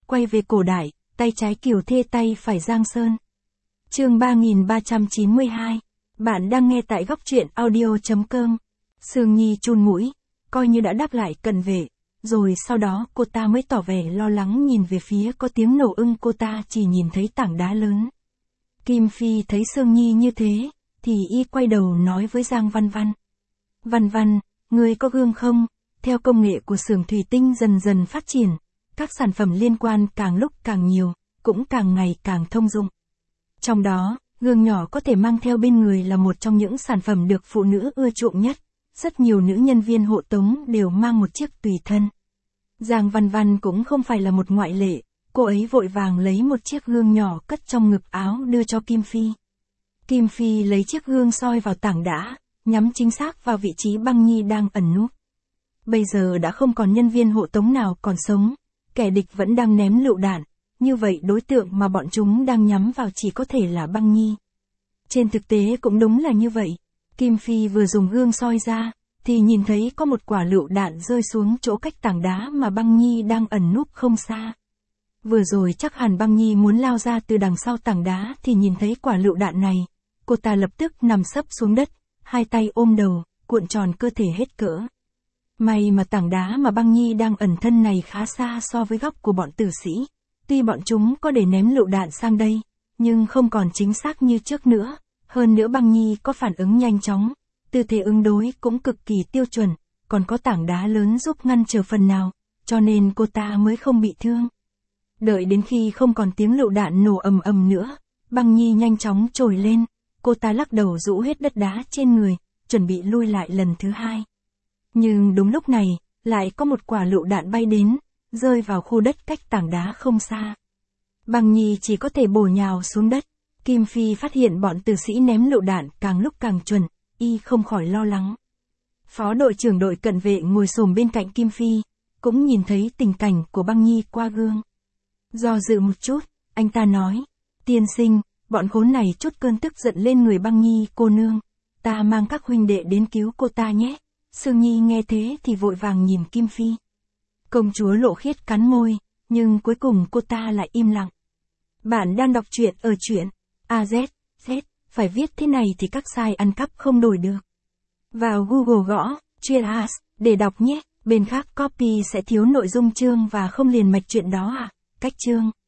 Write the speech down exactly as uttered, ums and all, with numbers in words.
quay về cổ đại, tay trái Kiều Thê tay phải Giang Sơn. Chương ba nghìn ba trăm chín mươi hai. Bạn đang nghe tại góc truyện audio chấm com. Sương Nhi chun mũi, coi như đã đáp lại cận vệ, rồi sau đó cô ta mới tỏ vẻ lo lắng nhìn về phía có tiếng nổ ưng, cô ta chỉ nhìn thấy tảng đá lớn. Kim Phi thấy Sương Nhi như thế, thì y quay đầu nói với Giang Văn Văn. Văn Văn, ngươi có gương không? Theo công nghệ của xưởng thủy tinh dần dần phát triển, các sản phẩm liên quan càng lúc càng nhiều, cũng càng ngày càng thông dụng. Trong đó, gương nhỏ có thể mang theo bên người là một trong những sản phẩm được phụ nữ ưa chuộng nhất. Rất nhiều nữ nhân viên hộ tống đều mang một chiếc tùy thân. Giang Văn Văn cũng không phải là một ngoại lệ, cô ấy vội vàng lấy một chiếc gương nhỏ cất trong ngực áo đưa cho Kim Phi. Kim Phi lấy chiếc gương soi vào tảng đá, nhắm chính xác vào vị trí Băng Nhi đang ẩn núp. Bây giờ đã không còn nhân viên hộ tống nào còn sống, kẻ địch vẫn đang ném lựu đạn, như vậy đối tượng mà bọn chúng đang nhắm vào chỉ có thể là Băng Nhi. Trên thực tế cũng đúng là như vậy. Kim Phi vừa dùng gương soi ra, thì nhìn thấy có một quả lựu đạn rơi xuống chỗ cách tảng đá mà Băng Nhi đang ẩn núp không xa. Vừa rồi chắc hẳn Băng Nhi muốn lao ra từ đằng sau tảng đá thì nhìn thấy quả lựu đạn này, cô ta lập tức nằm sấp xuống đất, hai tay ôm đầu, cuộn tròn cơ thể hết cỡ. May mà tảng đá mà Băng Nhi đang ẩn thân này khá xa so với góc của bọn tử sĩ, tuy bọn chúng có để ném lựu đạn sang đây, nhưng không còn chính xác như trước nữa. Hơn nữa Băng Nhi có phản ứng nhanh chóng, tư thế ứng đối cũng cực kỳ tiêu chuẩn, còn có tảng đá lớn giúp ngăn trở phần nào, cho nên cô ta mới không bị thương. Đợi đến khi không còn tiếng lựu đạn nổ ầm ầm nữa, Băng Nhi nhanh chóng trồi lên, cô ta lắc đầu rũ hết đất đá trên người, chuẩn bị lui lại lần thứ hai. Nhưng đúng lúc này, lại có một quả lựu đạn bay đến, rơi vào khu đất cách tảng đá không xa. Băng Nhi chỉ có thể bổ nhào xuống đất. Kim Phi phát hiện bọn tử sĩ ném lựu đạn càng lúc càng chuẩn, y không khỏi lo lắng. Phó đội trưởng đội cận vệ ngồi xổm bên cạnh Kim Phi, cũng nhìn thấy tình cảnh của Băng Nhi qua gương. Do dự một chút, anh ta nói, tiên sinh, bọn khốn này chút cơn tức giận lên người Băng Nhi cô nương, ta mang các huynh đệ đến cứu cô ta nhé. Sương Nhi nghe thế thì vội vàng nhìn Kim Phi. Công chúa Lộ Khiết cắn môi, nhưng cuối cùng cô ta lại im lặng. Bạn đang đọc truyện ở truyện a zét, Z, phải viết thế này thì các site ăn cắp không đổi được. Vào Google gõ, truyện as, để đọc nhé, bên khác copy sẽ thiếu nội dung chương và không liền mạch truyện đó à, cách chương.